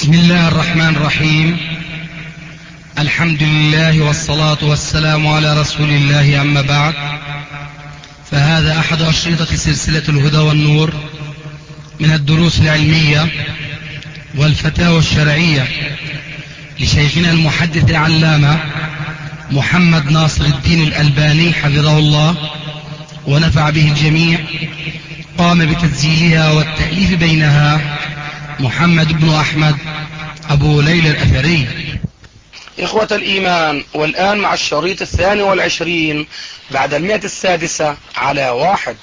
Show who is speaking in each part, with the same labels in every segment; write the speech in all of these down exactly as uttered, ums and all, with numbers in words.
Speaker 1: بسم الله الرحمن الرحيم. الحمد لله والصلاة والسلام على رسول الله، أما بعد، فهذا أحد أشرطة سلسلة الهدى والنور من الدروس العلمية والفتاوى الشرعية لشيخنا المحدث العلامة محمد ناصر الدين الألباني حفظه الله ونفع به الجميع. قام بتسجيلها والتأليف بينها محمد بن أحمد أبو ليلى الأثري. إخوة الإيمان، والآن مع الشريط الثاني والعشرين بعد المئة السادسة على واحد.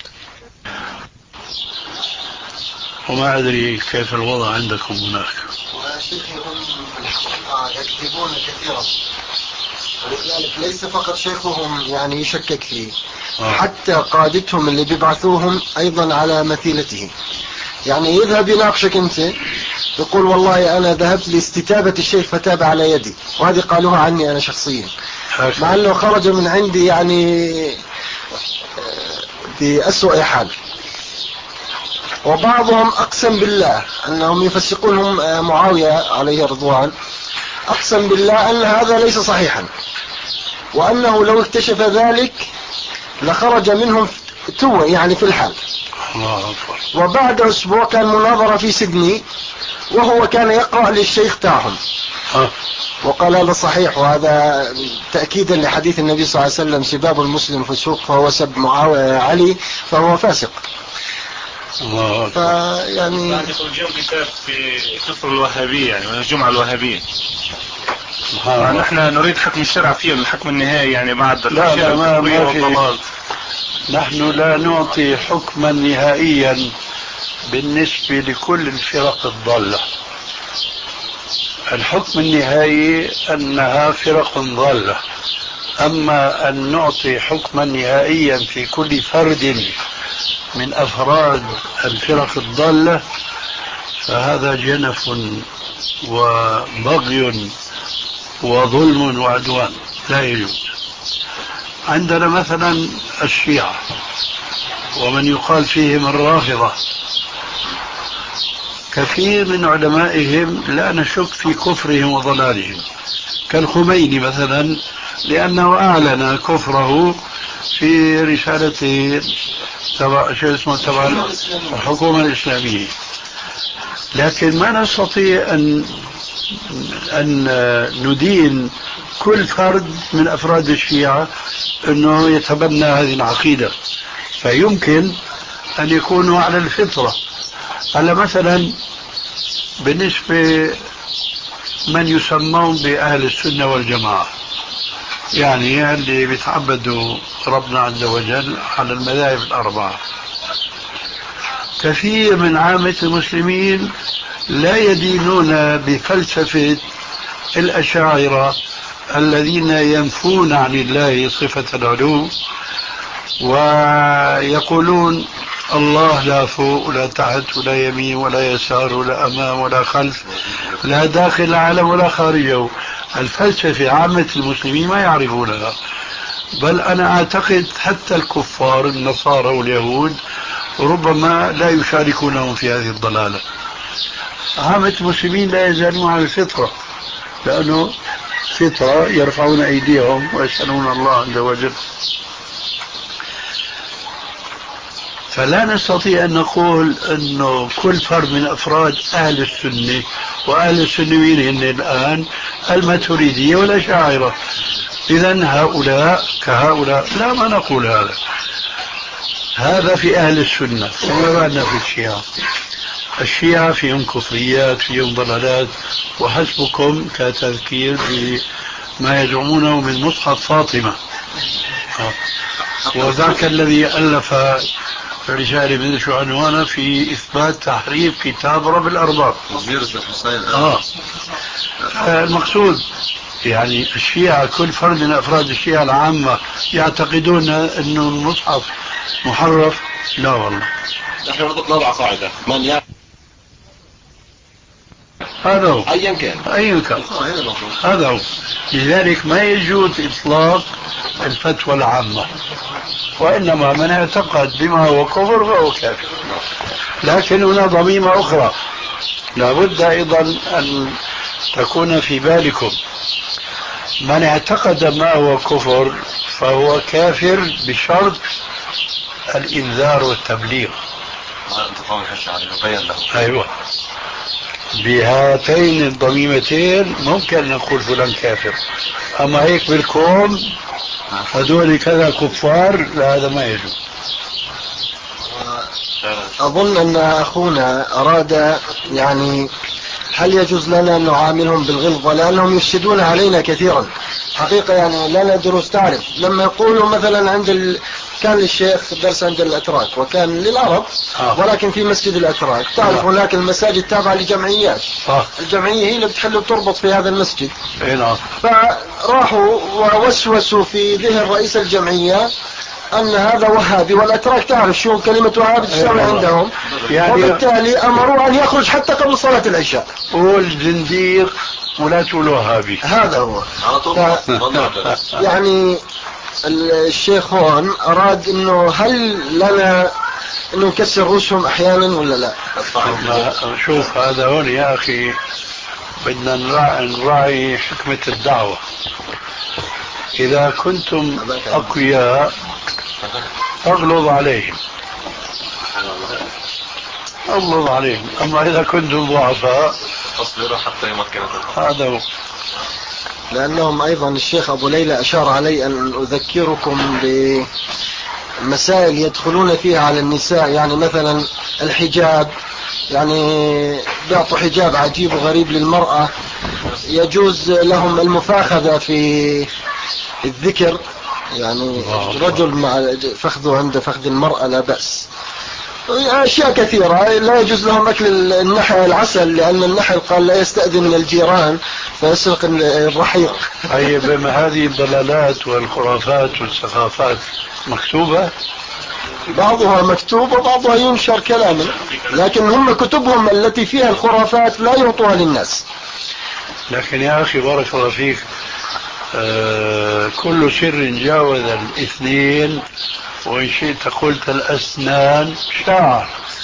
Speaker 2: وما أدري كيف الوضع عندكم هناك.
Speaker 3: شيخي هم الحقيقة يكذبون كثيرا، ولذلك ليس فقط شيخهم يعني يشكك فيه، آه. حتى قادتهم اللي بيبعثوهم أيضا على مثيلته. يعني يذهب يناقشك أنت، يقول والله أنا ذهبت لاستتابة الشيخ فتاب على يدي، وهذه قالوها عني أنا شخصيا، مع أنه خرج من عندي يعني بأسوأ حال. وبعضهم أقسم بالله أنهم يفسقونهم معاوية عليه رضوان، أقسم بالله أن هذا ليس صحيحا، وأنه لو اكتشف ذلك لخرج منهم تو يعني في الحال. وبعد أسبوع كان مناظرة في سيدني، وهو كان يقرأ للشيخ تاعهم وقال هذا صحيح، وهذا تأكيدا لحديث النبي صلى الله عليه وسلم: سباب المسلم فسوق، فهو سب معاوية علي فهو فاسق.
Speaker 4: فيعني اليوم كتاب في كفر الوهابية يعني والجمعة الوهابية، نحن نريد حكم الشرع فيه، الحكم النهائي يعني بعد
Speaker 2: لا لا ما, ما في. نحن لا نعطي حكما نهائيا بالنسبة لكل الفرق الضالة. الحكم النهائي أنها فرق ضالة، أما أن نعطي حكما نهائيا في كل فرد من أفراد الفرق الضالة فهذا جنف وبغي وظلم وعدوان لا يجوز. عندنا مثلا الشيعة ومن يقال فيهم الرافضة، كثير من علمائهم لا نشك في كفرهم وضلالهم، كالخميني مثلا، لأنه أعلن كفره في رسالته تبع شو اسمه تبع الحكومة الإسلامية. لكن ما نستطيع أن أن ندين كل فرد من أفراد الشيعة أنه يتبنى هذه العقيدة، فيمكن أن يكونوا على الفطرة. على مثلا بالنسبة من يسمون بأهل السنة والجماعة، يعني اللي بيتعبدوا ربنا عز وجل على المذاهب الأربعة، كثير من عامة المسلمين لا يدينون بفلسفة الأشاعرة الذين ينفون عن الله صفة العلو ويقولون الله لا فوق ولا تحت ولا يمين ولا يسار ولا أمام ولا خلف، لا داخل العالم ولا خارجه. الفلسفة عامة المسلمين ما يعرفونها، بل أنا أعتقد حتى الكفار النصارى واليهود ربما لا يشاركونهم في هذه الضلالة. عامة المسلمين لا يزالون على الفطرة، لأنه فطرة يرفعون أيديهم ويسألون الله عز وجل. فلا نستطيع أن نقول أنه كل فرد من أفراد أهل السنة، وأهل السنة مين هن الآن؟ الماتريدية والأشاعرة. إذن هؤلاء كهؤلاء، لا، ما نقول هذا. هذا في أهل السنة. وما بعدنا في الشيعة. الشيعة فيهم كفريات، فيهم ضلالات، وحسبكم كتذكير بما يزعمونه من مصحف فاطمة، وذاك الذي ألف رسالة من شو عنوانه في إثبات تحريف كتاب رب الأرباب. آه. المقصود يعني الشيعة كل فرد من أفراد الشيعة العامة يعتقدون أنه المصحف محرف. لا والله،
Speaker 5: نحن نضع قاعدة: من يعلم
Speaker 2: هذا هو
Speaker 5: أيا كان
Speaker 2: أيا كان هذا هو. لذلك ما يجوز إطلاق الفتوى العامة، وإنما من اعتقد بما هو كفر فهو كافر. لكن هنا ضميمة أخرى: لابد أيضا أن تكون في بالكم من اعتقد ما هو كفر فهو كافر بشرط الإنذار والتبليغ. أيوة، بهاتين الضميمتين ممكن نقول فلان كافر، أما هيك بالكون هذول كذا كفار، لا هذا ما يجوز.
Speaker 3: أظن أن أخونا أراد يعني هل يجوز لنا أن نعاملهم بالغلظة لأنهم يفسدون علينا كثيرا حقيقة. يعني لنا دروس، تعرف لما يقولوا مثلا عند ال... كان للشيخ درس عند الأتراك وكان للعرب ولكن في مسجد الأتراك، تعرف هناك المساجد تابعة لجمعيات، الجمعية هي اللي بتحل وتربط في هذا المسجد. فراحوا ووسوسوا في ذهن رئيس الجمعية أن هذا وهابي، والأتراك تعرف شو كلمة وهابي تساوي عندهم، يعني وبالتالي أمروا أن يخرج حتى قبل صلاة العشاء.
Speaker 2: قول زنديق ولا تقول وهابي،
Speaker 3: هذا هو. ف... يعني الشيخ هون أراد إنه هل لنا إنه نكسر رؤوسهم أحيانا ولا لا؟
Speaker 2: شوف هذا هون يا أخي بدنا نراعي حكمة الدعوة. إذا كنتم أقوياء أغلظ عليهم أغلظ عليهم، أما إذا كنتم ضعفاء
Speaker 5: فاصبروا حتى يمكن
Speaker 2: هذا هو.
Speaker 3: لأنهم أيضا الشيخ أبو ليلى أشار علي أن أذكركم بمسائل يدخلون فيها على النساء، يعني مثلا الحجاب، يعني بيعطوا حجاب عجيب وغريب للمرأة، يجوز لهم المفاخذة في الذكر، يعني رجل مع فخذه عند فخذ المرأة لا بأس. أشياء كثيرة. لا يجوز لهم أكل النحل العسل لأن النحل قال لا يستأذن من الجيران فيسرق الرحيق.
Speaker 2: طيب ما هذه الضلالات والخرافات والسخافات مكتوبة؟
Speaker 3: بعضها مكتوب وبعضها ينشر كلاما، لكن هم كتبهم التي فيها الخرافات لا يعطوها للناس.
Speaker 2: لكن يا أخي بارك الله فيك، آه كل سر جاوز الاثنين وإن شئت قلت الأسنان شعر.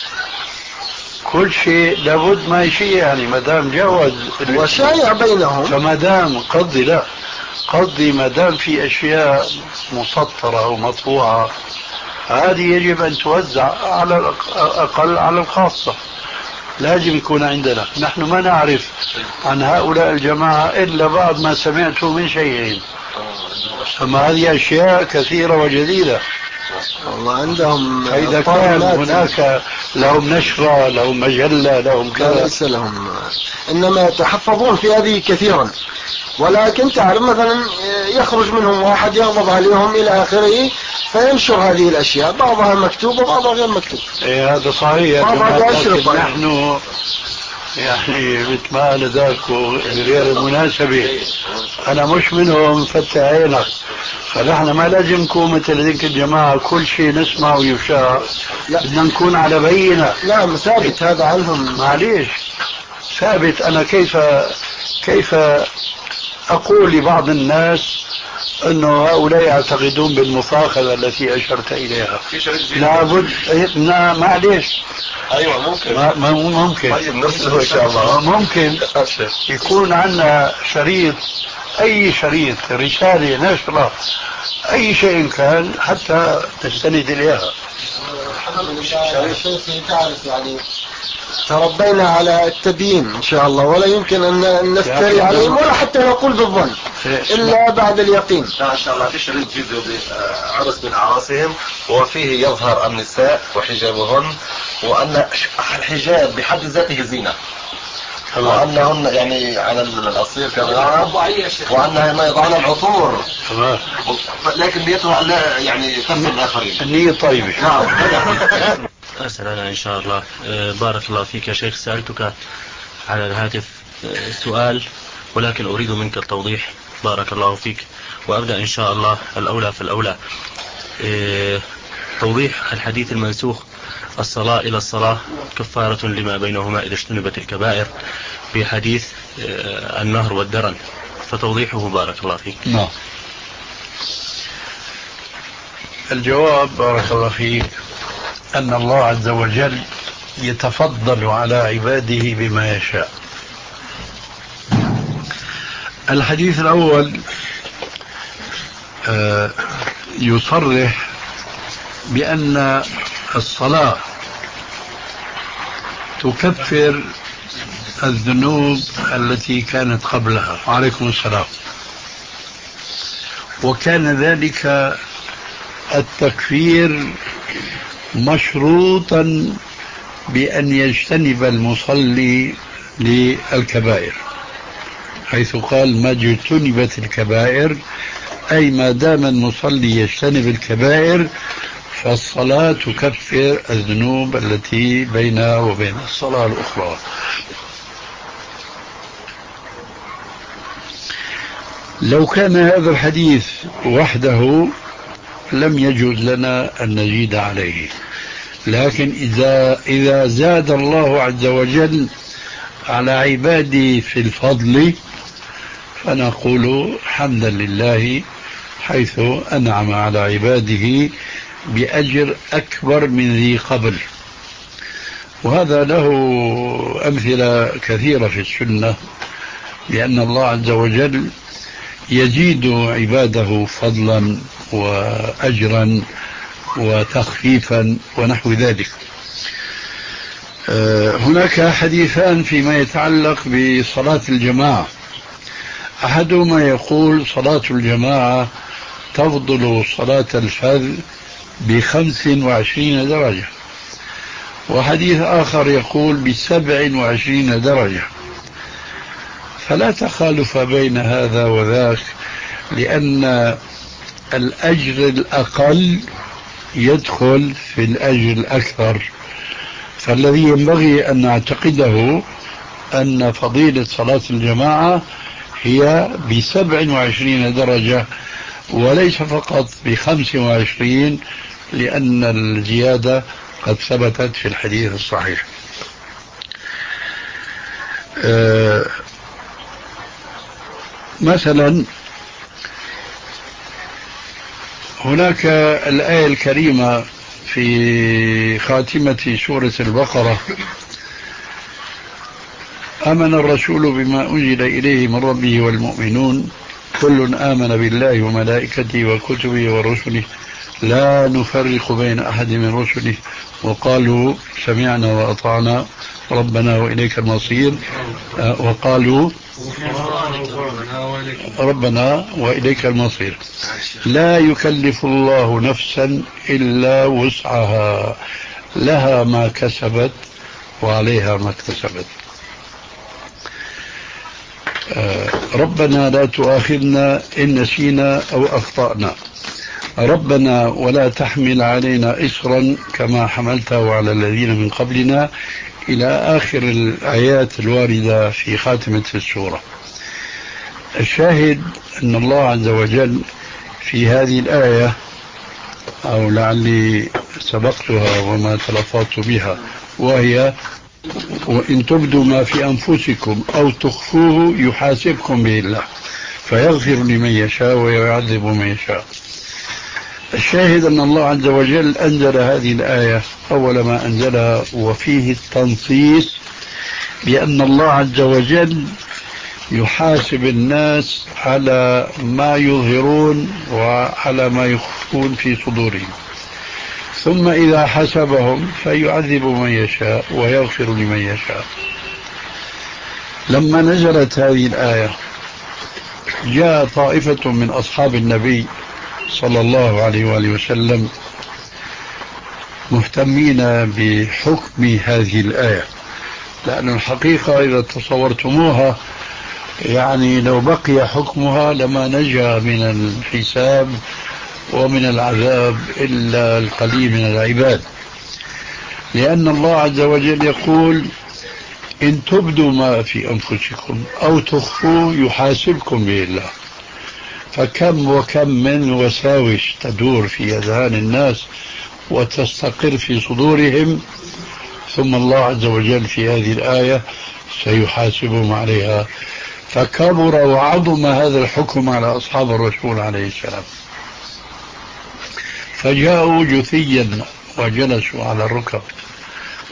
Speaker 2: كل شيء لابد ما شيء، يعني ما دام جاوز
Speaker 3: وشايع بينهم،
Speaker 2: فما دام قضي لا قضي ما دام في أشياء مسطرة ومطبوعة هذه يجب أن توزع على الأقل على الخاصة. لازم يكون عندنا، نحن ما نعرف عن هؤلاء الجماعة إلا بعض ما سمعته من شيئين، أما هذه أشياء كثيرة وجديدة.
Speaker 3: والله عندهم
Speaker 2: فإذا كان هناك لهم نشرة لهم مجلة لهم كذا،
Speaker 3: ليس لهم، إنما يتحفظون في هذه كثيرا. ولكن تعرف مثلا يخرج منهم واحد يغضب عليهم إلى آخره فينشر هذه الأشياء، بعضها مكتوب وبعضها غير مكتوب.
Speaker 2: إيه هذا صحيح. نحن يعني مثل ما قال ذاك غير المناسبة أنا مش منهم فتح عينك، فنحن ما لازم نكون مثل ذيك الجماعة كل شيء نسمع ويشاع، بدنا نكون على بينة.
Speaker 3: نعم ثابت هذا عنهم.
Speaker 2: معليش ثابت. أنا كيف كيف أقول لبعض الناس أنه هؤلاء يعتقدون بالمفاخذة التي أشرت إليها؟ لابد. معليش.
Speaker 5: أيوة ممكن.
Speaker 2: ما ممكن.
Speaker 5: طيب نرسله إن شاء الله.
Speaker 2: ممكن يكون عندنا شريط، أي شريط، رسالة، نشرة، أي شيء كان حتى تستند إليها.
Speaker 3: شيخي تعرف يعني تربينا على التبيين إن شاء الله، ولا يمكن أن نفتري عليهم ولا حتى نقول بالظن إلا بعد اليقين.
Speaker 5: لا إن شاء الله في شريط فيديو عرس من أعراسهم وفيه يظهر النساء وحجابهن، وأن الحجاب بحد ذاته زينة، وأنهن يعني على الأصيل كمان، وأنهن يضعن العطور، لكن نيتها لا يعني تفهم الآخرين.
Speaker 2: النية طيبة.
Speaker 6: أسأل أنا إن شاء الله. بارك الله فيك يا شيخ، سألتك على الهاتف سؤال ولكن أريد منك التوضيح. بارك الله فيك. وأبدأ إن شاء الله الأولى في الأولى. توضيح الحديث المنسوخ الصلاة إلى الصلاة كفارة لما بينهما إذا اجتنبت الكبائر في حديث النهر والدرن، فتوضيحه بارك الله فيك.
Speaker 2: نعم. الجواب بارك الله فيك أن الله عز وجل يتفضل على عباده بما يشاء. الحديث الأول يصرح بأن الصلاة تكفر الذنوب التي كانت قبلها. وعليكم السلام. وكان ذلك التكفير مشروطا بأن يجتنب المصلي للكبائر، حيث قال ما اجتنبت الكبائر، أي ما دام المصلي يجتنب الكبائر فالصلاة تكفر الذنوب التي بينها وبين الصلاة الأخرى. لو كان هذا الحديث وحده لم يجوز لنا أن نزيد عليه، لكن إذا إذا زاد الله عز وجل على عباده في الفضل فنقول حمدا لله حيث أنعم على عباده بأجر أكبر من ذي قبل. وهذا له أمثلة كثيرة في السنة، لأن الله عز وجل يزيد عباده فضلا وأجرا وتخفيفا ونحو ذلك. هناك حديثان فيما يتعلق بصلاة الجماعة. أحدهما يقول صلاة الجماعة تفضل صلاة الفرد بخمس وعشرين درجة، وحديث آخر يقول بسبع وعشرين درجة، فلا تخالف بين هذا وذاك، لأن الأجر الأقل يدخل في الأجر الأكثر. فالذي ينبغي أن نعتقده أن فضيلة صلاة الجماعة هي بسبع وعشرين درجة وليس فقط بخمس وعشرين، لأن الزيادة قد ثبتت في الحديث الصحيح. أه مثلا هناك الآية الكريمة في خاتمة سورة البقرة: آمن الرسول بما أنزل إليه من ربه والمؤمنون كل آمن بالله وملائكته وكتبه ورسله لا نفرق بين أحد من رسله وقالوا سمعنا وأطعنا ربنا وإليك المصير وقالوا ربنا وإليك المصير لا يكلف الله نفسا إلا وسعها لها ما كسبت وعليها ما اكتسبت. ربنا لا تؤاخذنا إن نسينا أو أخطأنا، ربنا ولا تحمل علينا إصرا كما حملته على الذين من قبلنا، إلى آخر الآيات الواردة في خاتمة السورة. الشاهد أن الله عز وجل في هذه الآية، أو لعلي سبقتها وما تلفظت بها، وهي وإن تبدوا ما في أنفسكم أو تخفوه يحاسبكم به الله فيغفر لمن يشاء ويعذب من يشاء. الشاهد أن الله عز وجل أنزل هذه الآية أول ما أنزلها، وفيه التنصيص بأن الله عز وجل يحاسب الناس على ما يظهرون وعلى ما يخفون في صدورهم، ثم إذا حسبهم فيعذب من يشاء ويغفر لمن يشاء. لما نزلت هذه الآية جاء طائفة من أصحاب النبي صلى الله عليه وآله وسلم مهتمين بحكم هذه الآية، لأن الحقيقة إذا تصورتموها يعني لو بقي حكمها لما نجا من الحساب ومن العذاب إلا القليل من العباد، لأن الله عز وجل يقول إن تبدوا ما في أنفسكم أو تخفوه يحاسبكم به الله. فكم وكم من وساوس تدور في أذهان الناس وتستقر في صدورهم، ثم الله عز وجل في هذه الآية سيحاسبهم عليها. فكبر وعظم هذا الحكم على أصحاب الرسول عليه السلام، فجاءوا جثيا وجلسوا على الركب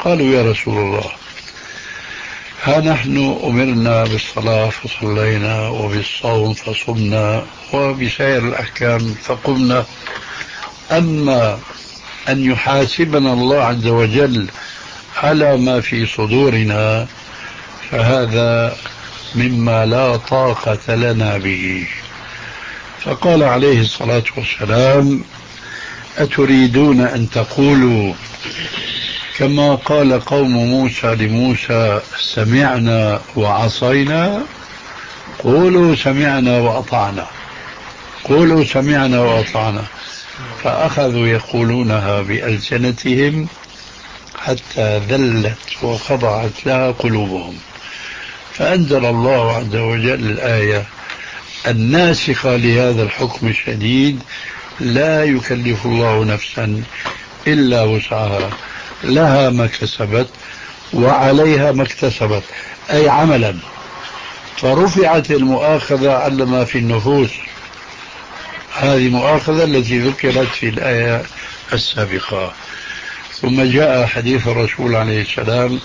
Speaker 2: قالوا يا رسول الله ها نحن أمرنا بالصلاة فصلينا وبالصوم فصمنا وبسائر الأحكام فقمنا، أما أن يحاسبنا الله عز وجل على ما في صدورنا فهذا مما لا طاقة لنا به. فقال عليه الصلاة والسلام أتريدون أن تقولوا كما قال قوم موسى لموسى سمعنا وعصينا؟ قولوا سمعنا وأطعنا، قولوا سمعنا وأطعنا. فأخذوا يقولونها بألسنتهم حتى ذلت وخضعت لها قلوبهم، فأنزل الله عز وجل الآية الناسخة لهذا الحكم الشديد: لا يكلف الله نفسا إلا وسعها لها ما كسبت وعليها ما اكتسبت، أي عملا. فرفعت المؤاخذة على ما في النفوس، هذه مؤاخذة التي ذكرت في الآية السابقة. ثم جاء حديث الرسول عليه السلام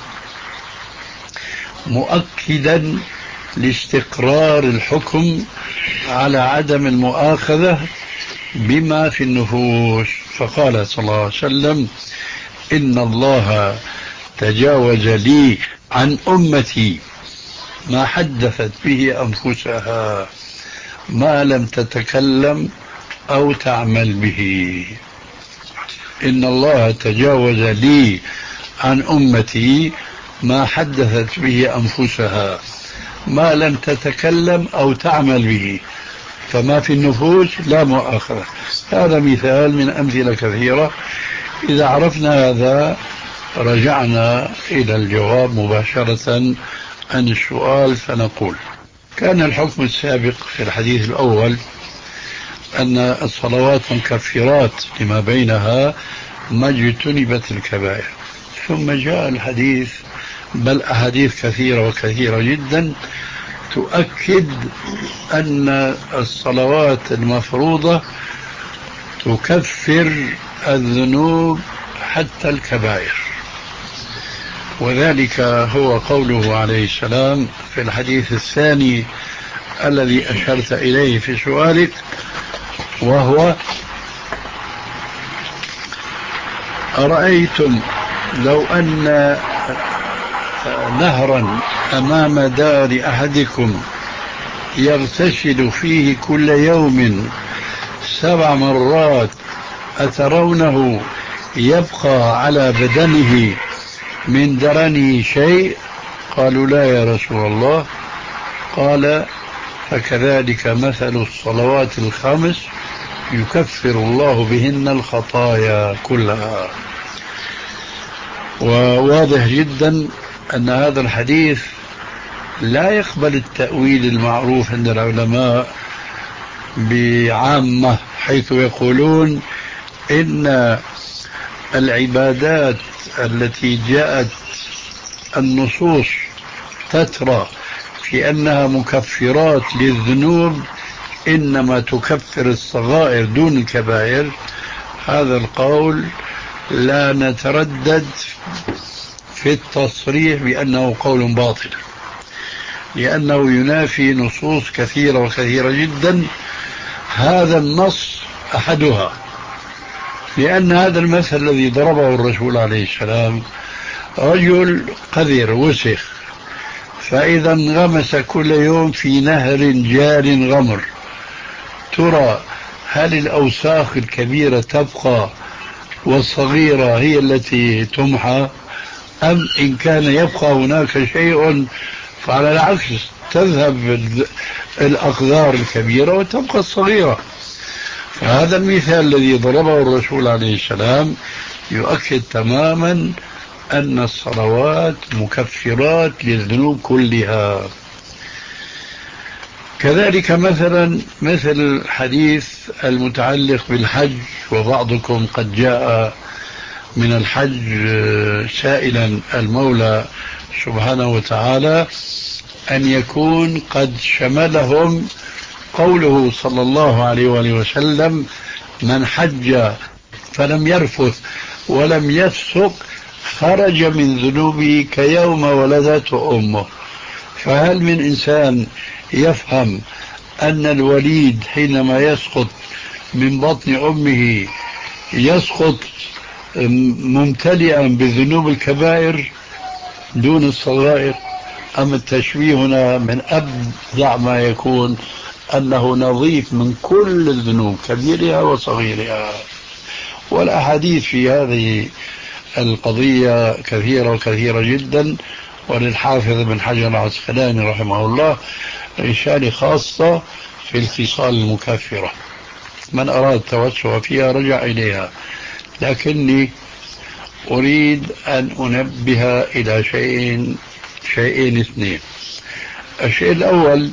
Speaker 2: مؤكدا لاستقرار الحكم على عدم المؤاخذة بما في النفوس، فقال صلى الله عليه وسلم إن الله تجاوز لي عن أمتي ما حدثت به أنفسها ما لم تتكلم أو تعمل به. إن الله تجاوز لي عن أمتي ما حدثت به أنفسها ما لم تتكلم أو تعمل به، فما في النفوس لا مؤاخذة. هذا مثال من أمثلة كثيرة. إذا عرفنا هذا رجعنا إلى الجواب مباشرة عن السؤال، فنقول كان الحكم السابق في الحديث الأول أن الصلوات مكفرات لما بينها ما اجتنبت الكبائر، ثم جاء الحديث بل أحاديث كثيرة وكثيرة جدا تؤكد أن الصلوات المفروضة تكفر الذنوب حتى الكبائر، وذلك هو قوله عليه السلام في الحديث الثاني الذي أشرت إليه في سؤالك، وهو أرأيتم لو أن نهرا أمام دار أحدكم يغتسل فيه كل يوم سبع مرات أترونه يبقى على بدنه من درنه شيء؟ قالوا لا يا رسول الله. قال فكذلك مثل الصلوات الخمس يكفر الله بهن الخطايا كلها. وواضح جدا أن هذا الحديث لا يقبل التأويل المعروف عند العلماء بعامة، حيث يقولون إن العبادات التي جاءت النصوص تترى في أنها مكفرات للذنوب إنما تكفر الصغائر دون الكبائر. هذا القول لا نتردد في التصريح بأنه قول باطل، لأنه ينافي نصوص كثيرة وكثيرة جدا. هذا النص أحدها، لأن هذا المثل الذي ضربه الرسول عليه السلام رجل قذر وسخ، فإذا انغمس كل يوم في نهر جار غمر، ترى هل الأوساخ الكبيرة تبقى والصغيرة هي التي تمحى، أم إن كان يبقى هناك شيء فعلى العكس تذهب الأقذار الكبيرة وتبقى الصغيرة؟ فهذا المثال الذي ضربه الرسول عليه السلام يؤكد تماما أن الصلوات مكفرات للذنوب كلها. كذلك مثلا مثل الحديث المتعلق بالحج، وبعضكم قد جاء من الحج سائلا المولى سبحانه وتعالى أن يكون قد شملهم قوله صلى الله عليه وآله وسلم من حج فلم يرفث ولم يفسق خرج من ذنوبه كيوم ولدته أمه. فهل من إنسان يفهم أن الوليد حينما يسقط من بطن أمه يسقط ممتلئا بذنوب الكبائر دون الصغائر؟ أم التشبيه هنا من أبدع ما يكون أنه نظيف من كل الذنوب كبيرها وصغيرها؟ والأحاديث في هذه القضية كثيرة وكثيرة جدا، وللحافظ بن حجر العسقلاني رحمه الله رسالة خاصة في الخصال المكفرة، من أراد التوسع فيها رجع إليها. لكني أريد أن أنبه إلى شيئين شيئين اثنين. الشيء الأول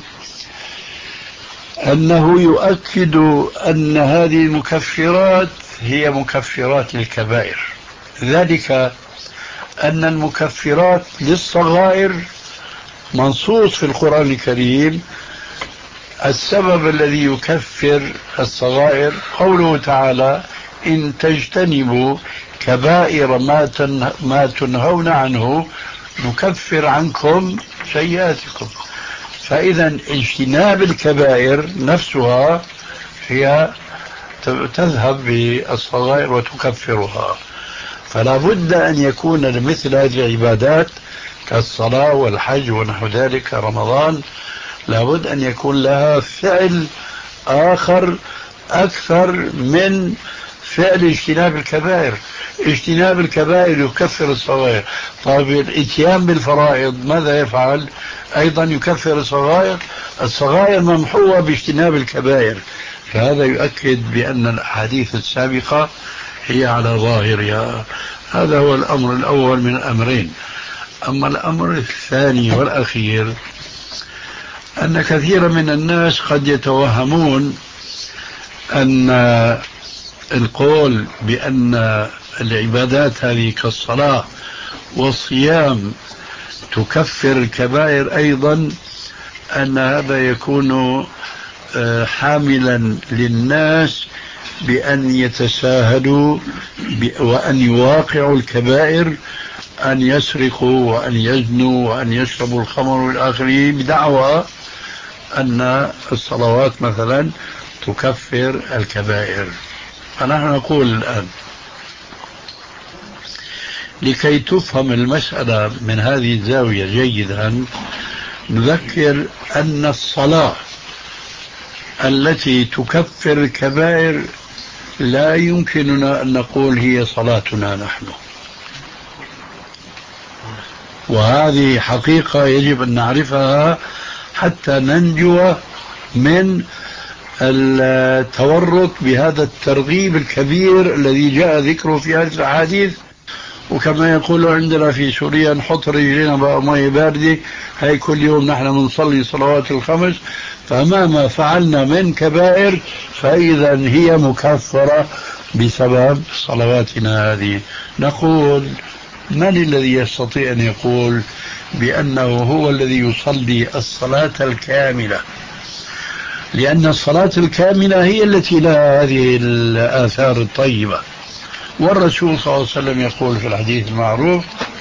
Speaker 2: أنه يؤكد أن هذه المكفرات هي مكفرات الكبائر، ذلك أن المكفرات للصغائر منصوص في القرآن الكريم. السبب الذي يكفر الصغائر قوله تعالى: إن تجتنبوا كبائر ما, ما تنهون عنه نكفر عنكم سيئاتكم. فإذا اجتناب الكبائر نفسها هي تذهب بالصغائر وتكفرها. فلا بد أن يكون لمثل هذه العبادات كالصلاة والحج ونحو ذلك رمضان لا بد أن يكون لها فعل آخر أكثر من فعل اجتناب الكبائر. اجتناب الكبائر يكفر الصغائر. طيب الاتيان بالفرائض ماذا يفعل؟ أيضا يكفر الصغائر. الصغائر ممحوة باجتناب الكبائر. فهذا يؤكد بأن الأحاديث السابقة هي على ظاهرها. هذا هو الأمر الأول من الأمرين. أما الأمر الثاني والأخير أن كثير من الناس قد يتوهمون أن القول بأن العبادات هذه كالصلاة والصيام تكفر الكبائر أيضا، أن هذا يكون حاملا للناس بأن يتساهلوا وأن يواقعوا الكبائر، أن يسرقوا وأن يزنوا وأن يشربوا الخمر والآخرين بدعوى أن الصلوات مثلا تكفر الكبائر. فنحن نقول الآن لكي تفهم المسألة من هذه الزاوية جيدا نذكر أن الصلاة التي تكفر الكبائر لا يمكننا أن نقول هي صلاتنا نحن، وهذه حقيقة يجب أن نعرفها حتى ننجو من التورط بهذا الترغيب الكبير الذي جاء ذكره في هذه الأحاديث. وكما يقول عندنا في سوريا نحط رجلنا بماء باردة، هاي كل يوم نحن بنصلي صلوات الخمس، فمهما فعلنا من كبائر فإذا هي مكفرة بسبب صلواتنا هذه. نقول من الذي يستطيع أن يقول بأنه هو الذي يصلي الصلاة الكاملة؟ لأن الصلاة الكاملة هي التي لها هذه الآثار الطيبة. والرسول صلى الله عليه وسلم يقول في الحديث المعروف: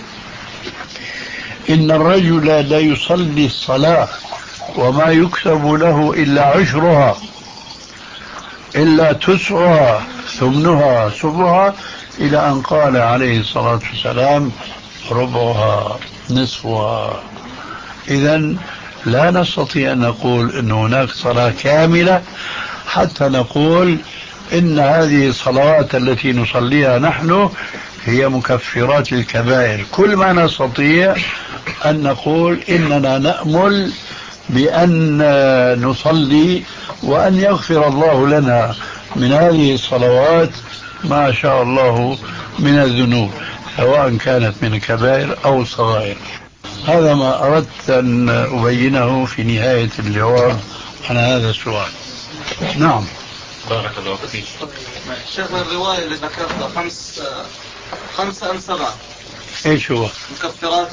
Speaker 2: إن الرجل لا يصلي الصلاة وما يكتب له إلا عشرها إلا تسعها ثمنها سبعها، إلى أن قال عليه الصلاة والسلام: ربعها نصفها. إذن لا نستطيع أن نقول أن هناك صلاة كاملة حتى نقول إن هذه الصلوات التي نصليها نحن هي مكفرات الكبائر. كل ما نستطيع أن نقول إننا نأمل بأن نصلي وأن يغفر الله لنا من هذه الصلوات ما شاء الله من الذنوب، سواء كانت من الكبائر أو الصغائر. هذا ما أردت أن أبينه في نهاية الجواب عن هذا السؤال. نعم.
Speaker 6: بارك الله فيك.
Speaker 7: شيخ الرواية اللي ذكرتها خمس خمسة أم سبعة،
Speaker 2: إيش هو؟
Speaker 7: مكفرات.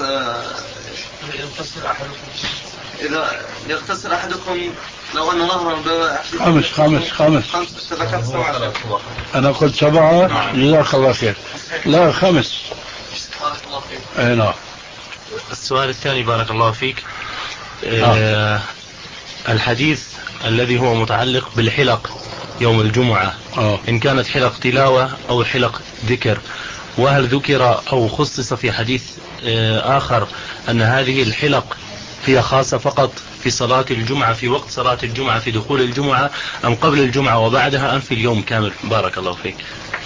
Speaker 7: إذا يغتسل أحدكم لو أن نهرا
Speaker 2: خمس خمس خمس
Speaker 7: خمس ذكرت سبعة.
Speaker 2: أنا قلت سبعة. جزاك الله خير. لا خمس.
Speaker 7: الله فيك.
Speaker 2: اي نعم.
Speaker 6: السؤال الثاني بارك الله فيك. آه الحديث الذي هو متعلق بالحلق يوم الجمعة،
Speaker 2: أوه.
Speaker 6: إن كانت حلق تلاوة أو حلق ذكر، وهل ذكر أو خصص في حديث آه آخر أن هذه الحلق هي خاصة فقط في صلاة الجمعة، في وقت صلاة الجمعة، في دخول الجمعة، أم قبل الجمعة وبعدها، أم في اليوم كامل؟ بارك الله فيك.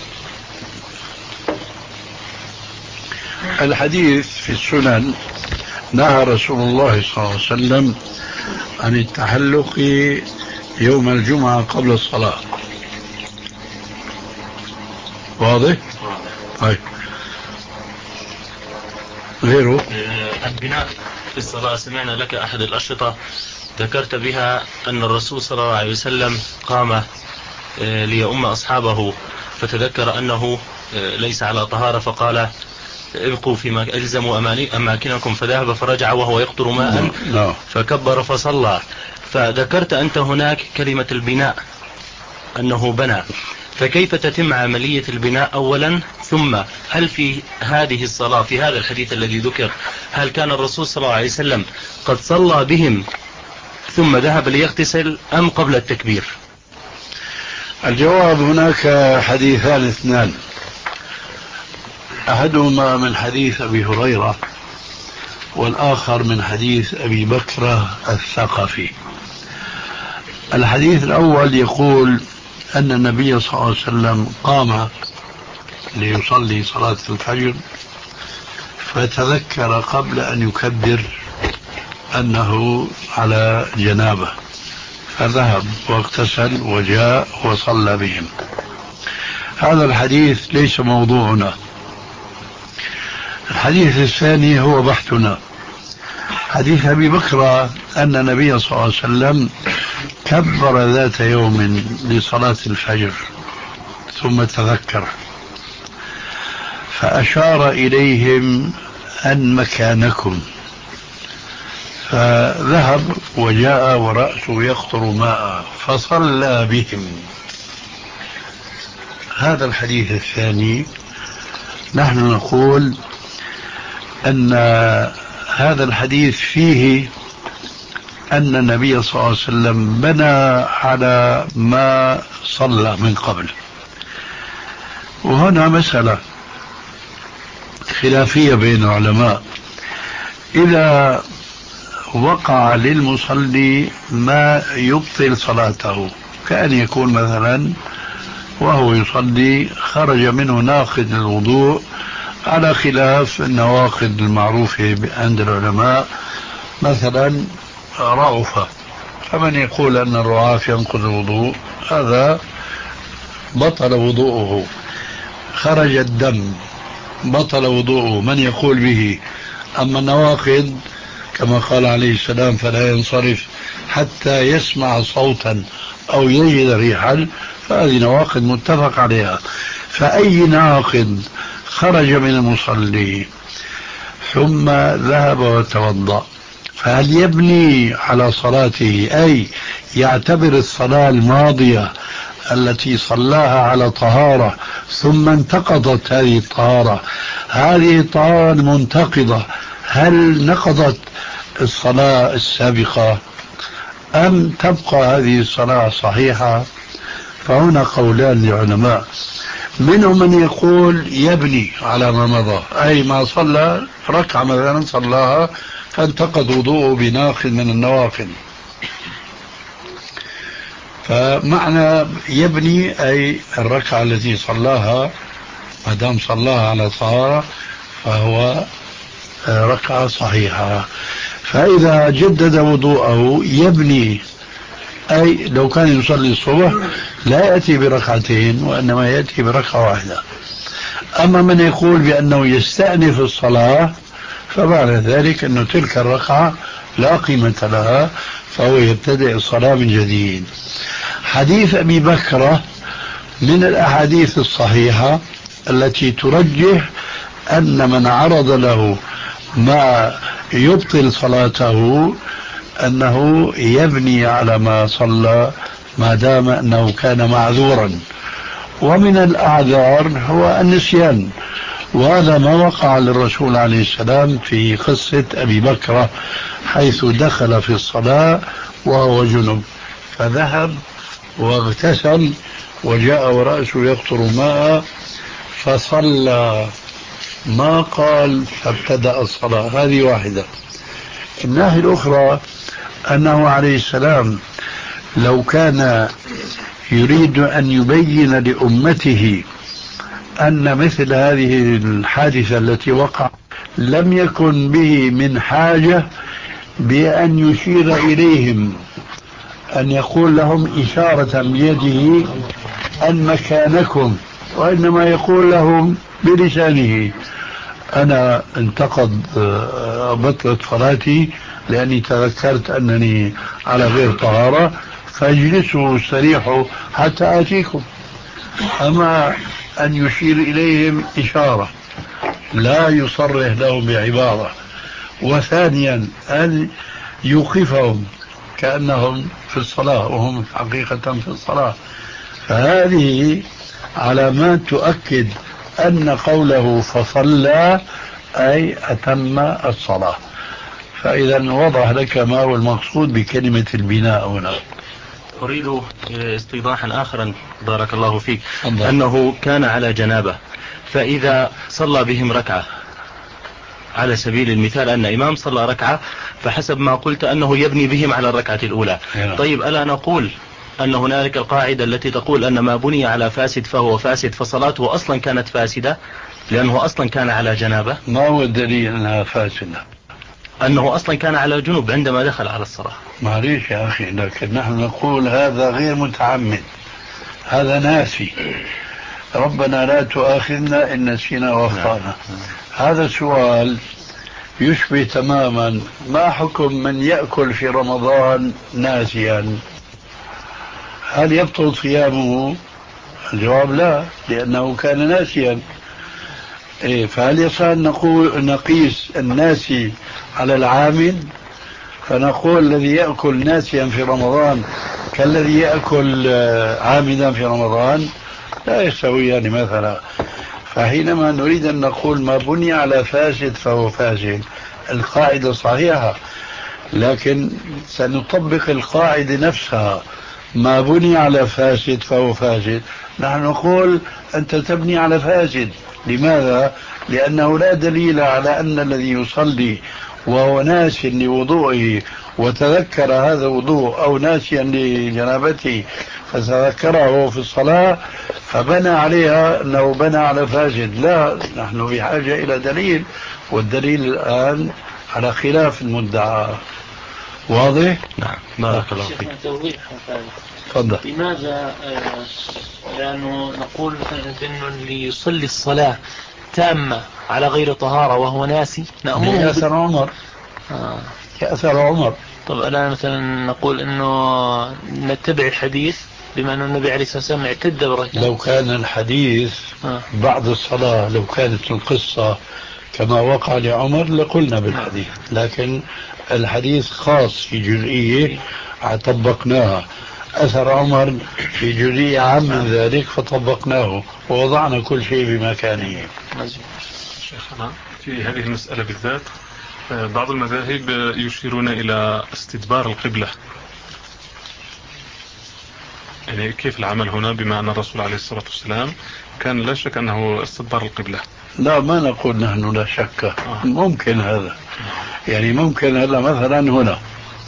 Speaker 2: الحديث في السنن نهى رسول الله صلى الله عليه وسلم عن التحلق يوم الجمعة قبل الصلاة. واضح؟ طيب غيره؟
Speaker 6: البناء في الصلاة، سمعنا لك أحد الأشرطة ذكرت بها أن الرسول صلى الله عليه وسلم قام ليؤم أصحابه فتذكر أنه ليس على طهارة فقال ابقوا فيما ألزموا أماكنكم، فذهب فرجع وهو يقطر ماء فكبر فصلى. فذكرت أنت هناك كلمة البناء أنه بنى، فكيف تتم عملية البناء أولا؟ ثم هل في هذه الصلاة في هذا الحديث الذي ذكر هل كان الرسول صلى الله عليه وسلم قد صلى بهم ثم ذهب ليغتسل أم قبل التكبير؟
Speaker 2: الجواب هناك حديثان اثنان، أحدهما من حديث أبي هريرة والآخر من حديث أبي بكرة الثقفي. الحديث الأول يقول أن النبي صلى الله عليه وسلم قام ليصلي صلاة الفجر فتذكر قبل أن يكبر أنه على جنابه فذهب واغتسل وجاء وصلى بهم. هذا الحديث ليس موضوعنا. الحديث الثاني هو بحثنا، حديث أبي بكر أن النبي صلى الله عليه وسلم كبر ذات يوم لصلاة الفجر ثم تذكر فأشار إليهم أن مكانكم، فذهب وجاء ورأسه يقطر ماء فصلى بهم. هذا الحديث الثاني نحن نقول أن هذا الحديث فيه أن النبي صلى الله عليه وسلم بنى على ما صلى من قبل. وهنا مسألة خلافية بين العلماء، إذا وقع للمصلي ما يبطل صلاته، كأن يكون مثلا وهو يصلي خرج منه ناقض الوضوء على خلاف النواقض المعروفة عند العلماء، مثلا رعفة، فمن يقول أن الرعاف ينقض الوضوء هذا بطل وضوءه، خرج الدم بطل وضوءه، من يقول به. أما النواقض كما قال عليه السلام فلا ينصرف حتى يسمع صوتا أو يجد ريحا، فهذه نواقض متفق عليها. فأي ناقض خرج من المصلي ثم ذهب وتوضأ فهل يبني على صلاته، أي يعتبر الصلاة الماضية التي صلاها على طهارة ثم انتقضت هذه الطهارة، هذه الطهارة المنتقضة هل نقضت الصلاة السابقة أم تبقى هذه الصلاة صحيحة؟ فهنا قولان للعلماء، منهم من يقول يبني على ما مضى، أي ما صلى ركعة مثلا صلاها فانتقض وضوءه بناقض من النواقض، فمعنى يبني أي الركعة التي صلاها ما دام صلاها على طهارة فهو ركعة صحيحة. فإذا جدد وضوءه يبني، أي لو كان يصلي الصبح لا يأتي بركعتين وإنما يأتي بركعة واحدة. أما من يقول بأنه يستأنف الصلاة فمعنى ذلك أنه تلك الركعة لا قيمة لها فهو يبتدئ الصلاة من جديد. حديث أبي بكرة من الأحاديث الصحيحة التي ترجح أن من عرض له ما يبطل صلاته أنه يبني على ما صلى ما دام أنه كان معذورا، ومن الأعذار هو النسيان، وهذا ما وقع للرسول عليه السلام في قصة أبي بكر حيث دخل في الصلاة وهو جنب فذهب واغتسل وجاء ورأسه يقطر ماء فصلى، ما قال فابتدأ الصلاة. هذه واحدة. الناحية الأخرى أنه عليه السلام لو كان يريد أن يبين لأمته أن مثل هذه الحادثة التي وقع لم يكن به من حاجة بأن يشير إليهم، أن يقول لهم إشارة بيده أن مكانكم، وإنما يقول لهم بلسانه أنا انتقض بطلت صلاتي لأني تذكرت أنني على غير طهارة فاجلسوا واستريحوا حتى آتيكم. أما أن يشير إليهم إشارة لا يصرح لهم بعبارة. وثانيا أن يوقفهم كأنهم في الصلاة وهم حقيقة في الصلاة. فهذه علامات تؤكد أن قوله فصلى أي أتم الصلاة. فإذا وضح لك ما هو المقصود بكلمة البناء هنا.
Speaker 6: أريد استيضاحا آخرا بارك الله فيك
Speaker 2: الله.
Speaker 6: أنه كان على جنابه، فإذا صلى بهم ركعة على سبيل المثال أن إمام صلى ركعة فحسب ما قلت أنه يبني بهم على الركعة الأولى.
Speaker 2: هنا.
Speaker 6: طيب ألا نقول أن هنالك القاعدة التي تقول أن ما بني على فاسد فهو فاسد، فصلاته أصلا كانت فاسدة لأنه أصلا كان على جنابه؟
Speaker 2: ما هو الدليل أنها فاسدة؟
Speaker 6: أنه أصلا كان على جنوب عندما دخل على الصلاة.
Speaker 2: معليش يا أخي، لكن نحن نقول هذا غير متعمد، هذا ناسي. ربنا لا تؤاخذنا إن نسينا وأخطأنا. هذا السؤال يشبه تماما ما حكم من يأكل في رمضان ناسيا، هل يبطل صيامه؟ الجواب لا، لأنه كان ناسيا. إيه، فهل يصح نقول نقيس الناسي على العامل؟ فنقول الذي يأكل ناسيا في رمضان كالذي يأكل عامدا في رمضان؟ لا يستويان يعني مثلا. فحينما نريد أن نقول ما بني على فاسد فهو فاسد، القاعدة صحيحة، لكن سنطبق القاعدة نفسها، ما بني على فاسد فهو فاسد. نحن نقول أنت تبني على فاسد. لماذا؟ لأنه لا دليل على أن الذي يصلي وهو ناس لوضوئه وتذكر هذا الوضوء أو ناسيا لجنابته فتذكره في الصلاة فبنى عليها أنه بنى على فاسد. لا، نحن بحاجة إلى دليل، والدليل الآن على خلاف المدعى. واضح؟
Speaker 6: نعم بارك الله فيك.
Speaker 2: تفضل.
Speaker 8: لماذا؟ لأنه نقول إنه اللي يصلي الصلاة تامة على غير طهارة وهو ناسي نأمره
Speaker 2: كأثر عمر.
Speaker 8: آه.
Speaker 2: كأثر عمر.
Speaker 8: طب الآن مثلا نقول إنه نتبع الحديث بما أن النبي عليه الصلاة والسلام اعتد بركعة.
Speaker 2: لو كان الحديث آه. بعد الصلاة، لو كانت القصة كما وقع لعمر لقلنا بالحديث، لكن الحديث خاص في جزئية طبقناها، أثر عمر في جزئية عام من ذلك فطبقناه ووضعنا كل شيء بمكانه.
Speaker 9: شيخنا في هذه المسألة بالذات بعض المذاهب يشيرون إلى استدبار القبلة، يعني كيف العمل هنا بما أن الرسول عليه الصلاة والسلام كان لا شك أنه استدبار القبلة؟
Speaker 2: لا، ما نقول نحن لا شك. آه. ممكن هذا، يعني ممكن هذا مثلا هنا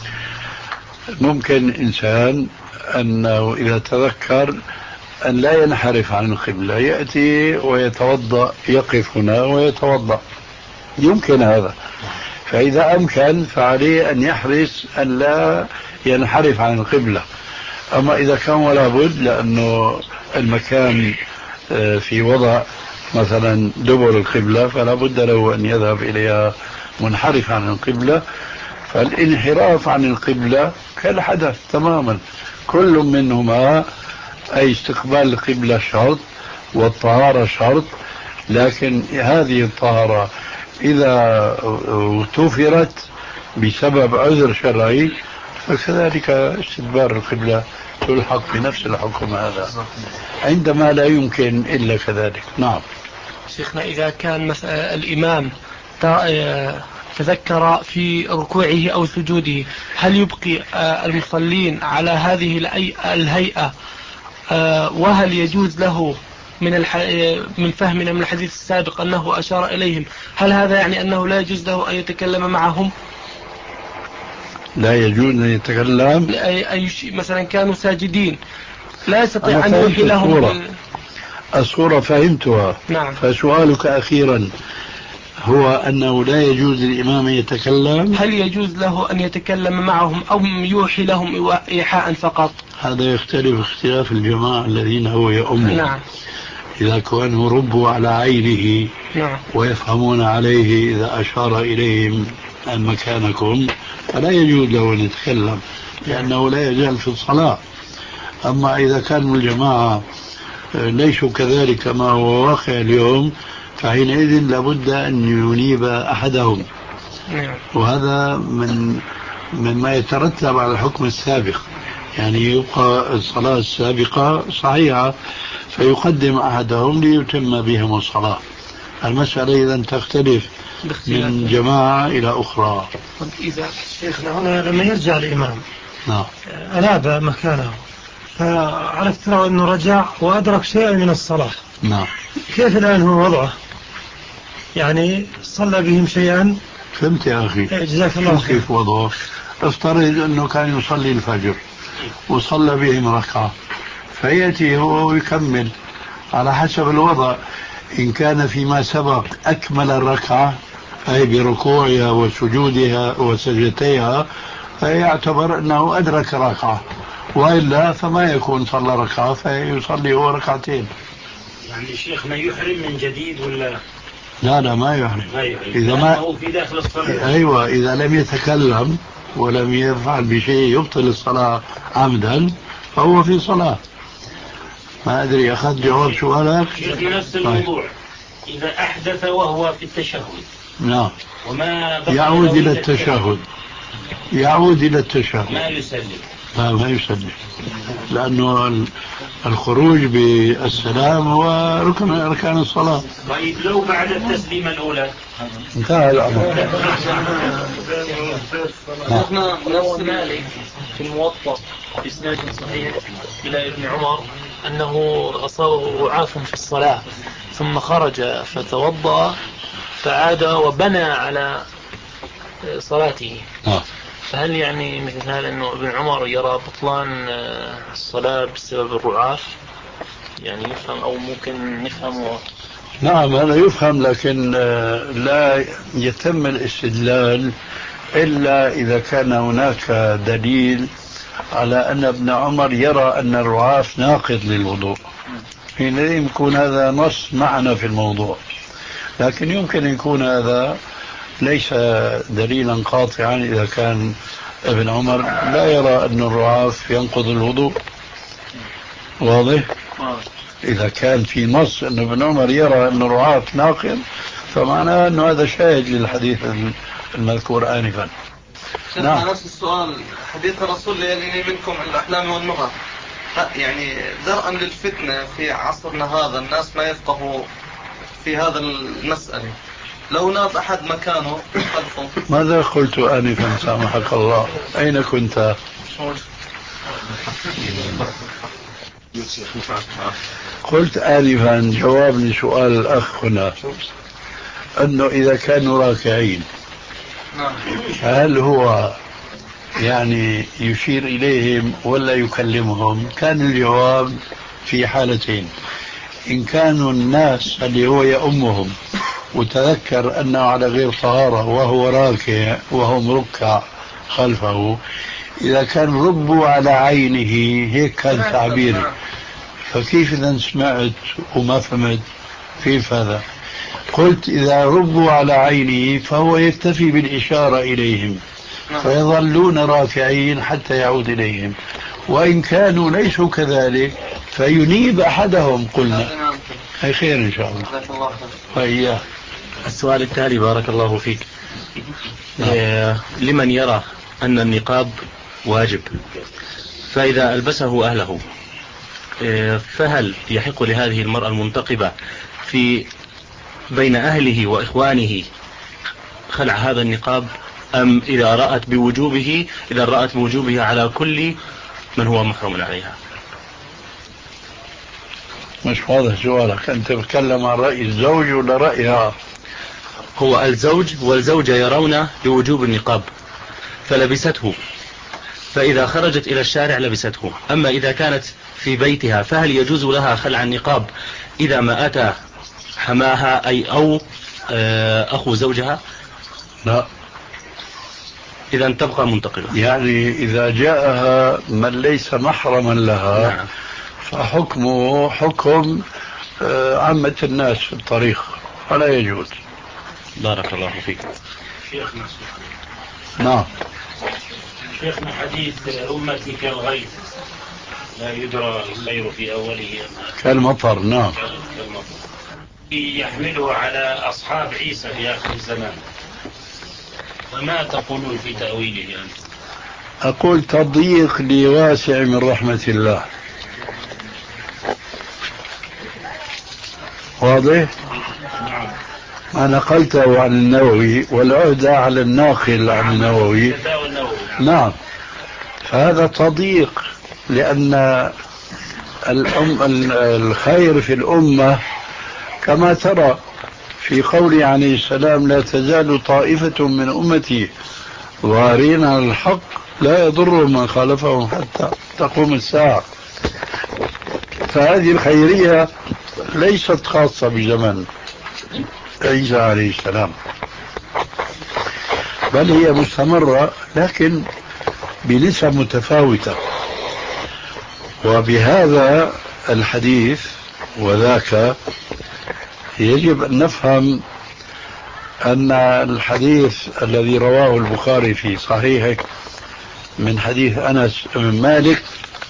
Speaker 2: ممكن إنسان أنه إذا تذكر أن لا ينحرف عن القبلة يأتي ويتوضأ، يقف هنا ويتوضأ، يمكن هذا. فإذا أمكن فعليه أن يحرص أن لا ينحرف عن القبلة. أما إذا كان ولا بد لأنه المكان في وضع مثلا دبر القبلة فلا بد له أن يذهب إليها منحرف عن القبلة، فالانحراف عن القبلة كالحدث تماما، كل منهما أي استقبال القبلة شرط والطهارة شرط، لكن هذه الطهارة إذا توفرت بسبب عذر شرعي فكذلك استدبار القبلة تلحق بنفس الحكم هذا عندما لا يمكن إلا كذلك. نعم.
Speaker 8: شيخنا إذا كان مثلا الإمام تذكر في ركوعه أو سجوده هل يبقي المصلين على هذه الهيئة، وهل يجوز له من الح... من فهمنا من الحديث السابق أنه أشار إليهم، هل هذا يعني أنه لا يجوز له أن يتكلم معهم؟
Speaker 2: لا يجوز أن يتكلم
Speaker 8: أي أي شيء مثلا كانوا ساجدين لا يستطيع أن يوحي لهم
Speaker 2: الصورة.
Speaker 8: بال...
Speaker 2: الصورة فهمتها.
Speaker 8: نعم.
Speaker 2: فسؤالك أخيرا هو أنه لا يجوز للإمام أن يتكلم،
Speaker 8: هل يجوز له أن يتكلم معهم أو يوحي لهم إيحاء فقط؟
Speaker 2: هذا يختلف اختلاف الجماعة الذين هو يؤمن.
Speaker 8: نعم.
Speaker 2: إذا كانوا ربوا على عينه
Speaker 8: نعم.
Speaker 2: ويفهمون عليه إذا أشار إليهم أن مكانكم فلا يجوز له أن يتكلم لأنه لا يزال في الصلاة. أما إذا كانوا الجماعة ليسوا كذلك كما هو واقع اليوم فحينئذ لابد أن ينيب أحدهم.
Speaker 8: نعم.
Speaker 2: وهذا من مما يترتب على الحكم السابق، يعني يبقى الصلاة السابقة صحيحة فيقدم أحدهم ليتم بهم الصلاة. المسألة إذا تختلف من جماعة إلى أخرى.
Speaker 8: إذا
Speaker 10: شيخنا هنا لما يرجع الإمام
Speaker 2: نعم
Speaker 10: أناب مكانه فعلى افتراض أنه رجع وأدرك شيئا من الصلاة،
Speaker 2: نعم
Speaker 10: كيف الآن هو وضعه؟ يعني صلى بهم شيئا.
Speaker 2: فهمت يا أخي؟
Speaker 10: جزاك الله خير.
Speaker 2: كيف وضعه؟ افترض أنه كان يصلي الفجر وصلى بهم ركعة فيأتي هو ويكمل على حسب الوضع. إن كان فيما سبق أكمل الركعة أي بركوعها وسجودها وسجدتها فيعتبر أنه أدرك ركعة، وإلا فما يكون صلى ركعة فيصلي هو ركعتين.
Speaker 11: يعني شيخنا يحرم من جديد ولا
Speaker 2: لا لا ما يحرم.
Speaker 11: ما يحرم
Speaker 2: إذا ما
Speaker 11: هو في داخل الصلاة.
Speaker 2: أيوة إذا لم يتكلم ولم يفعل بشيء يبطل الصلاة عمدا فهو في صلاة. ما أدري أخذ جواب سؤالك؟
Speaker 11: شيخنا نفس الموضوع. إذا أحدث وهو في التشهد
Speaker 2: نعم
Speaker 11: وما
Speaker 2: يعود إلى التشهد يعود إلى التشهد
Speaker 11: ما يسلم.
Speaker 2: لا ما يسلم لأنه الخروج بالسلام هو ركن أركان الصلاة.
Speaker 11: طيب لو بعد التسليمة الأولى
Speaker 2: انتهى الأمر.
Speaker 8: شيخنا نفس مالك في الموطأ بإسناد صحيح إلى ابن عمر أنه أصابه رعاف في الصلاة ثم خرج فتوضأ فعاد وبنى على صلاته.
Speaker 2: آه.
Speaker 8: فهل يعني مثل هذا أنه ابن عمر يرى بطلان الصلاة بسبب الرعاف؟ يعني يفهم أو ممكن نفهمه.
Speaker 2: نعم هذا يفهم، لكن لا يتم الاستدلال إلا إذا كان هناك دليل على أن ابن عمر يرى أن الرعاف ناقض للوضوء، حينئذ يكون هذا نص معنا في الموضوع. لكن يمكن أن يكون هذا ليس دليلا قاطعا إذا كان ابن عمر لا يرى أن الرعاف ينقض الوضوء. واضح؟ إذا كان في نص أن ابن عمر يرى أن الرعاف ناقض فمعناه أن هذا شاهد للحديث المذكور آنفا.
Speaker 7: نعم. نفس السؤال، حديث الرسول يليني منكم الأحلام والنهى، يعني درءا للفتنة في عصرنا هذا الناس ما يفقهوا في هذا المسألة، لو ناب أحد مكانه خلفه.
Speaker 2: ماذا قلت آنفا سامحك الله؟ أين كنت؟ قلت آنفا جواب لسؤال الأخ هنا أنه إذا كانوا راكعين هل هو يعني يشير إليهم ولا يكلمهم؟ كان الجواب في حالتين. إن كانوا الناس اللي هو يأمهم وتذكر أنه على غير طهارة وهو راكع وهم ركع خلفه، إذا كان ربوا على عينه هيك كان تعبيري، فكيف إذا سمعت وما فهمت كيف هذا؟ قلت إذا ربوا على عينه فهو يكتفي بالإشارة إليهم فيظلون راكعين حتى يعود إليهم، وإن كانوا ليسوا كذلك فينيب أحدهم قلنا. هي خير إن شاء الله. وإياه.
Speaker 6: السؤال التالي بارك الله فيك. آه لمن يرى أن النقاب واجب فإذا ألبسه أهله آه فهل يحق لهذه المرأة المنتقبة في بين أهله وإخوانه خلع هذا النقاب، أم إذا رأت بوجوبه إذا رأت بوجوبه على كل من هو محرم عليها؟
Speaker 2: مش واضح سؤالك، أنت بتتكلم عن رأي الزوج ولا رأيها؟
Speaker 6: هو الزوج والزوجة يرون بوجوب النقاب فلبسته، فإذا خرجت إلى الشارع لبسته. أما إذا كانت في بيتها فهل يجوز لها خلع النقاب إذا ما أتى حماها أي أو أخو زوجها؟
Speaker 2: لا،
Speaker 6: إذا تبقى منتقلة.
Speaker 2: يعني إذا جاءها من ليس محرما لها نعم. فحكمه حكم عامة الناس في الطريق فلا يجوز.
Speaker 6: بارك الله فيك.
Speaker 11: شيخنا
Speaker 2: نعم
Speaker 11: شيخنا حديث أمتي كالغيث لا يدرى الخير في أوله
Speaker 2: كالمطر. نعم
Speaker 11: كالمطر يحمله على أصحاب عيسى في آخر الزمان، وما تقولون في تأويله أنت؟
Speaker 2: أقول تضييق لواسع من رحمة الله. واضح؟ ما نقلته عن النووي والعهدة على الناقل عن النووي. نعم، فهذا تضييق لأن الأم الخير في الأمة كما ترى في قوله عليه السلام: لا تزال طائفة من أمتي ظاهرين على الحق لا يضرهم من خالفهم حتى تقوم الساعة. فهذه الخيرية ليست خاصة بزمن عيسى عليه السلام، بل هي مستمرة لكن بنسب متفاوتة. وبهذا الحديث وذاك يجب أن نفهم أن الحديث الذي رواه البخاري في صحيحه من حديث أنس بن مالك: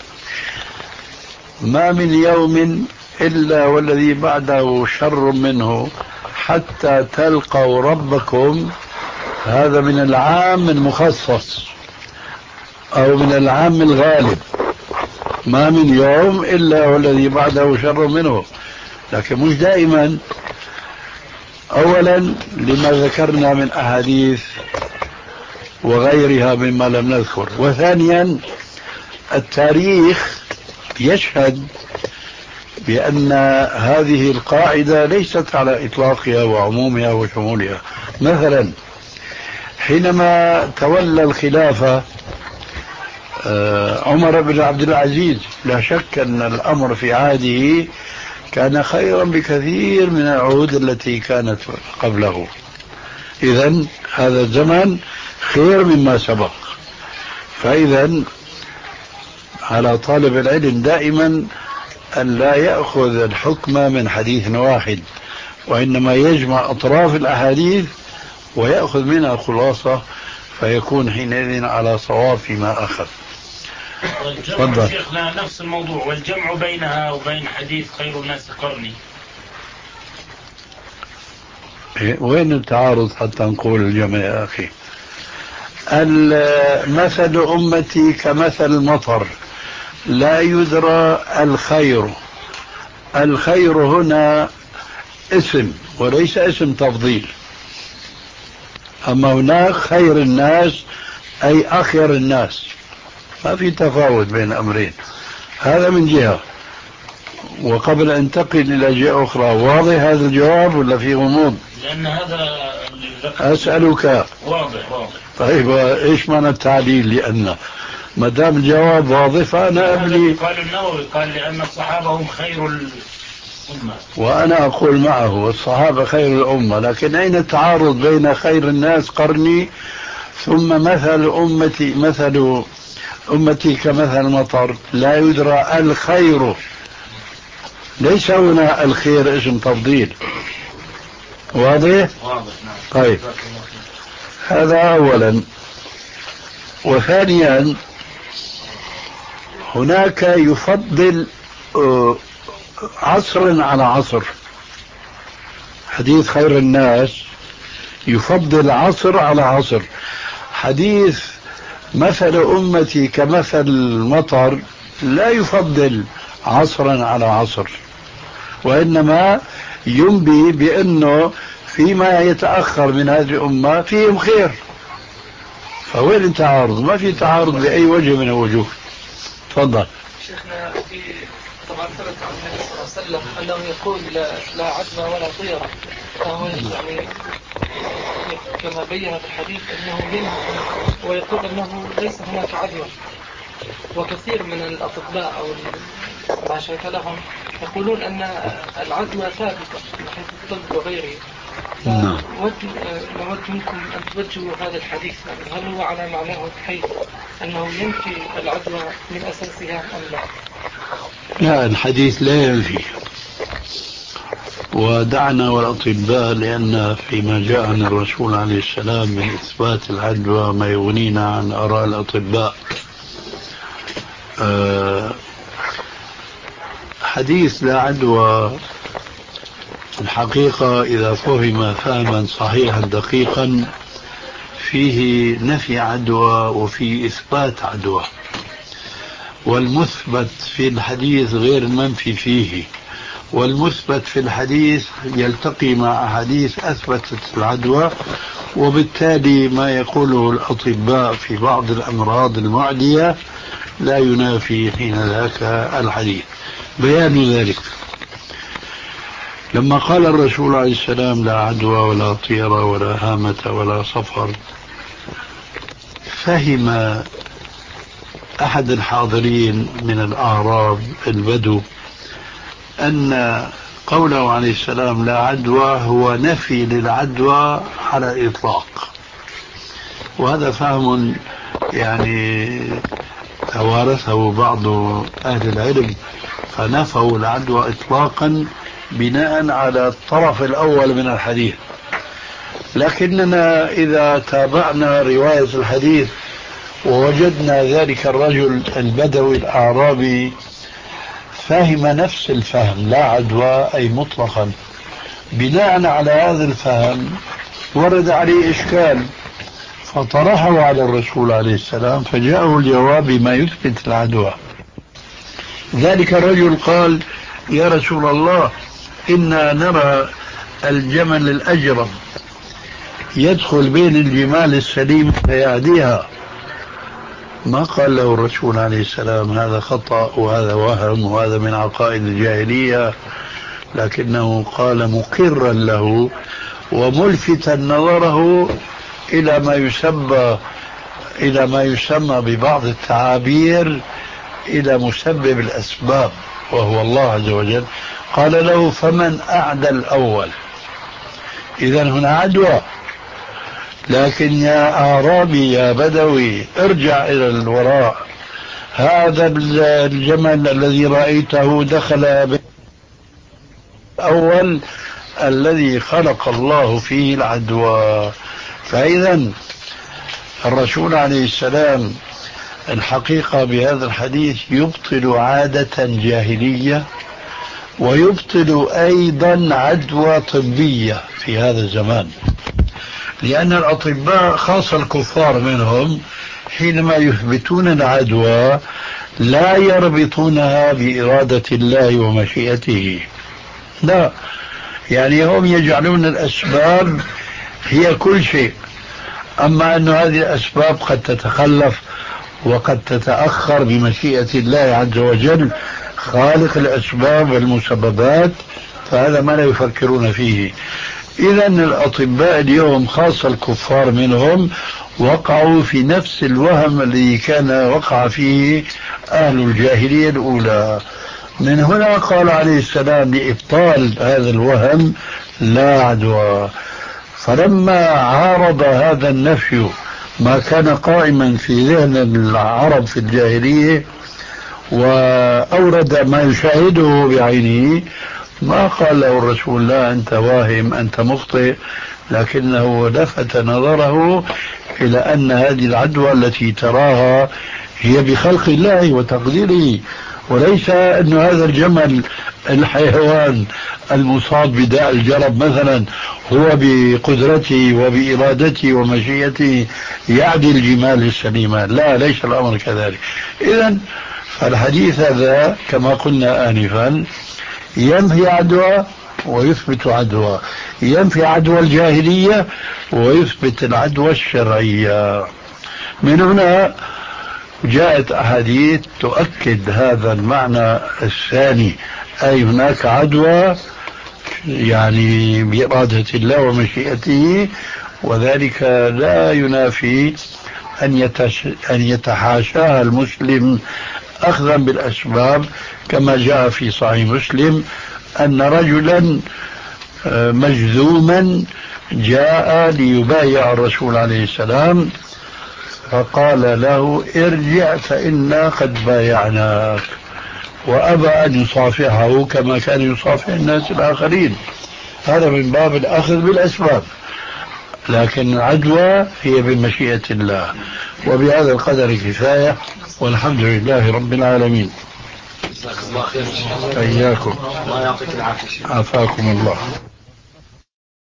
Speaker 2: ما من يوم إلا والذي بعده شر منه حتى تلقوا ربكم. هذا من العام المخصص أو من العام الغالب، ما من يوم إلا والذي بعده شر منه، لكن مش دائما. أولا لما ذكرنا من أحاديث وغيرها مما لم نذكر، وثانيا التاريخ يشهد بأن هذه القاعدة ليست على إطلاقها وعمومها وشمولها. مثلا حينما تولى الخلافة عمر بن عبد العزيز، لا شك أن الأمر في عهده كان خيرا بكثير من العهود التي كانت قبله. إذن هذا الزمن خير مما سبق. فإذا على طالب العلم دائما أن لا يأخذ الحكم من حديث واحد، وإنما يجمع أطراف الأحاديث ويأخذ منها الخلاصة، فيكون حينئذ على صواب فيما أخذ.
Speaker 11: والجمع شيخنا نفس الموضوع، والجمع بينها وبين حديث خير الناس قرني.
Speaker 2: وين التعارض حتى نقول الجمع يا أخي؟ مثل أمتي كمثل المطر لا يدرى الخير. الخير هنا اسم وليس اسم تفضيل، أما هناك خير الناس أي أخير الناس، ما في تفاوت بين أمرين. هذا من جهة. وقبل أن انتقل إلى جهة أخرى، واضح هذا الجواب ولا في غموض؟
Speaker 11: لأن هذا
Speaker 2: أسألك.
Speaker 11: واضح واضح.
Speaker 2: طيب إيش معنى التعليل؟ لأن ما دام الجواب واضح فأنا أبلي.
Speaker 11: قال النووي قال لأن الصحابة هم خير الأمة،
Speaker 2: وأنا أقول معه الصحابة خير الأمة، لكن أين التعارض بين خير الناس قرني ثم مثل أمتي مثل أمتي كمثل المطر لا يدرى الخير؟ ليس هنا الخير اسم تفضيل. واضح؟
Speaker 11: واضح.
Speaker 2: طيب هذا أولا. وثانيا هناك يفضل عصر على عصر. حديث خير الناس يفضل عصر على عصر. حديث مثل أمتي كمثل المطر لا يفضل عصرا على عصر. وإنما ينبي بأنه فيما يتأخر من هذه الأمة فيهم خير. فوين التعارض؟ ما في تعارض بأي وجه من الوجوه. تفضل.
Speaker 8: شيخنا، في طبعا ثبت عن النبي صلى الله عليه وسلم أنه يقول لا, لا عدوى ولا طيرة، فهو يعني كما بين في الحديث أنه ينهى ويقول أنه ليس هناك عدوى. وكثير من الأطباء أو ما شاكل لهم يقولون أن العدوى ثابتة من حيث الطب وغيره. نود منكم أن توجهوا هذا الحديث، هل هو على معناه بحيث أنه ينفي العدوى من أساسها أم لا؟
Speaker 2: لا، الحديث لا ينفي. ودعنا والأطباء، لأن فيما جاء عن الرسول عليه السلام من إثبات العدوى ما يغنينا عن آراء الأطباء. أه حديث لا عدوى الحقيقة إذا فهم فهما صحيحا دقيقا فيه نفي عدوى وفي إثبات عدوى، والمثبت في الحديث غير المنفي فيه، والمثبت في الحديث يلتقي مع أحاديث أثبتت العدوى، وبالتالي ما يقوله الأطباء في بعض الأمراض المعدية لا ينافي حين ذاك الحديث. بيان ذلك لما قال الرسول عليه السلام لا عدوى ولا طيرة ولا هامة ولا صفر، فهم أحد الحاضرين من الأعراب البدو أن قوله عليه السلام لا عدوى هو نفي للعدوى على الإطلاق، وهذا فهم يعني توارثه بعض أهل العلم، فنفوا العدوى إطلاقا بناء على الطرف الأول من الحديث. لكننا إذا تابعنا رواية الحديث ووجدنا ذلك الرجل البدوي الأعرابي فهم نفس الفهم لا عدوى أي مطلقا، بناء على هذا الفهم ورد عليه إشكال فطرحه على الرسول عليه السلام فجاءه الجواب بما يثبت العدوى. ذلك الرجل قال يا رسول الله إنا نرى الجمل الأجرم يدخل بين الجمال السليم فيعديها. ما قال له الرسول عليه السلام هذا خطأ وهذا وهم وهذا من عقائد الجاهلية، لكنه قال مقرا له وملفتا نظره إلى ما يسمى إلى ما يسمى ببعض التعابير إلى مسبب الأسباب وهو الله عز وجل. قال له فمن أعدى الأول؟ إذن هنا عدوى. لكن يا أعرابي يا بدوي ارجع إلى الوراء، هذا الجمل الذي رأيته دخل أول الذي خلق الله فيه العدوى. فإذا الرسول عليه السلام الحقيقة بهذا الحديث يبطل عادة جاهلية ويبطل أيضا عدوى طبية في هذا الزمان، لأن الأطباء خاصة الكفار منهم حينما يثبتون العدوى لا يربطونها بإرادة الله ومشيئته، لا، يعني هم يجعلون الأسباب هي كل شيء، أما أن هذه الأسباب قد تتخلف وقد تتأخر بمشيئة الله عز وجل خالق الأسباب والمسببات، فهذا ما لا يفكرون فيه. إذن الأطباء اليوم خاصة الكفار منهم وقعوا في نفس الوهم الذي كان وقع فيه أهل الجاهلية الأولى. من هنا قال عليه السلام لإبطال هذا الوهم لا عدوى. فلما عارض هذا النفي ما كان قائما في ذهن العرب في الجاهلية وأورد ما يشاهده بعينه، ما قال له الرسول لا أنت واهم أنت مخطئ، لكنه لفت نظره إلى أن هذه العدوى التي تراها هي بخلق الله وتقديره، وليس أن هذا الجمل الحيوان المصاب بداء الجرب مثلا هو بقدرته وبإرادته ومشيئته يعدي الجمال السليمة، لا، ليس الأمر كذلك. إذن فالحديث هذا كما قلنا آنفا ينفي عدوى ويثبت عدوى، ينفي عدوى الجاهلية ويثبت العدوى الشرعية. من هنا جاءت أحاديث تؤكد هذا المعنى الثاني، أي هناك عدوى يعني بإرادة الله ومشيئته، وذلك لا ينافي أن أن يتحاشاها المسلم أخذا بالأسباب، كما جاء في صحيح مسلم أن رجلا مجذوما جاء ليبايع الرسول عليه السلام، فقال له ارجع فإنا قد بايعناك، وأبى أن يصافحه كما كان يصافح الناس الآخرين. هذا من باب الأخذ بالأسباب، لكن العدوى هي بمشيئة الله. وبهذا القدر كفاية، والحمد لله رب العالمين.
Speaker 3: جزاك الله خير.
Speaker 2: إياكم.
Speaker 3: الله يعطيك العافية.
Speaker 2: عافاكم الله.